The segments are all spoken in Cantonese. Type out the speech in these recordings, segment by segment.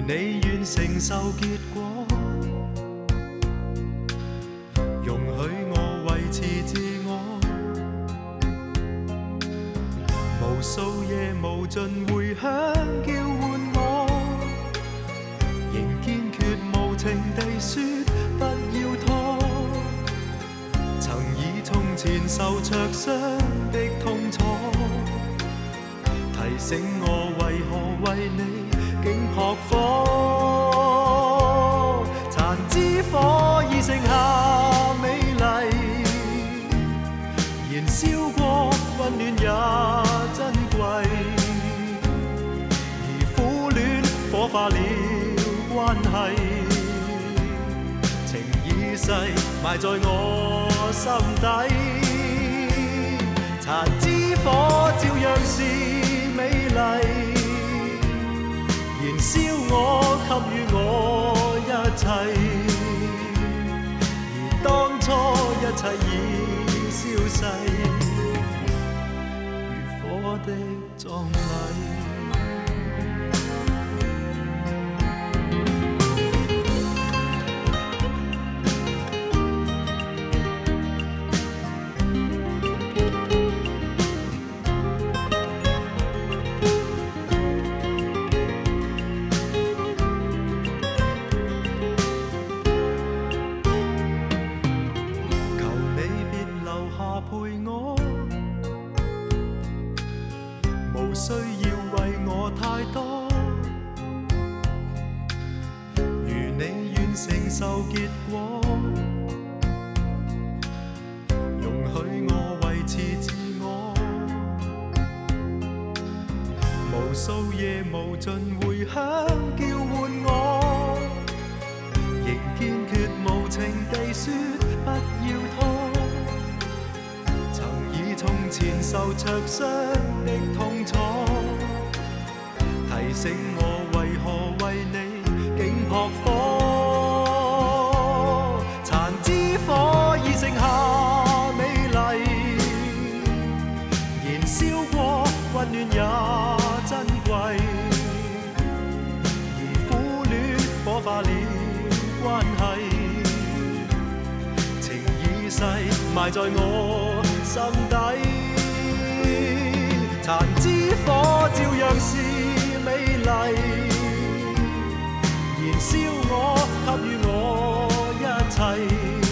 你願承受結果，容許我維持自我。無數夜無盡迴響叫喚我，仍堅決無情地說不要拖。曾以從前受灼傷的痛楚，提醒我為何為你竟撲火。殘枝火已剩下美麗，燃燒過溫暖也珍貴，而苦戀火化了關係，情已逝埋在我心底。殘枝火照樣是美麗，燃燒我給予我一切，而當初一切已消逝，如火的葬禮。陪我，無需要為我太多。如你願承受結果，容許我維持自我。無數夜無盡迴響叫喚我，仍堅決無情地說不要拖。從前受灼傷的痛楚，提醒我為何為你竟撲火。殘枝火已剩下美麗，燃燒過溫暖也珍貴，而苦戀火化了關係，情已逝埋在我心底。殘枝火照樣是美麗，燃燒我給予我一切，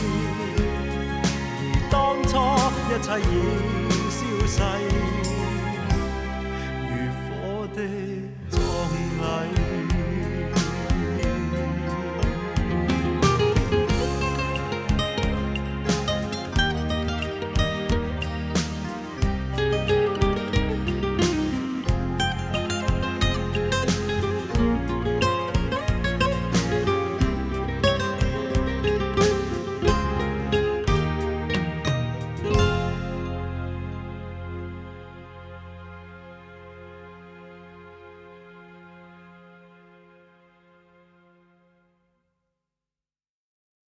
而當初一切已消逝，如火的葬禮。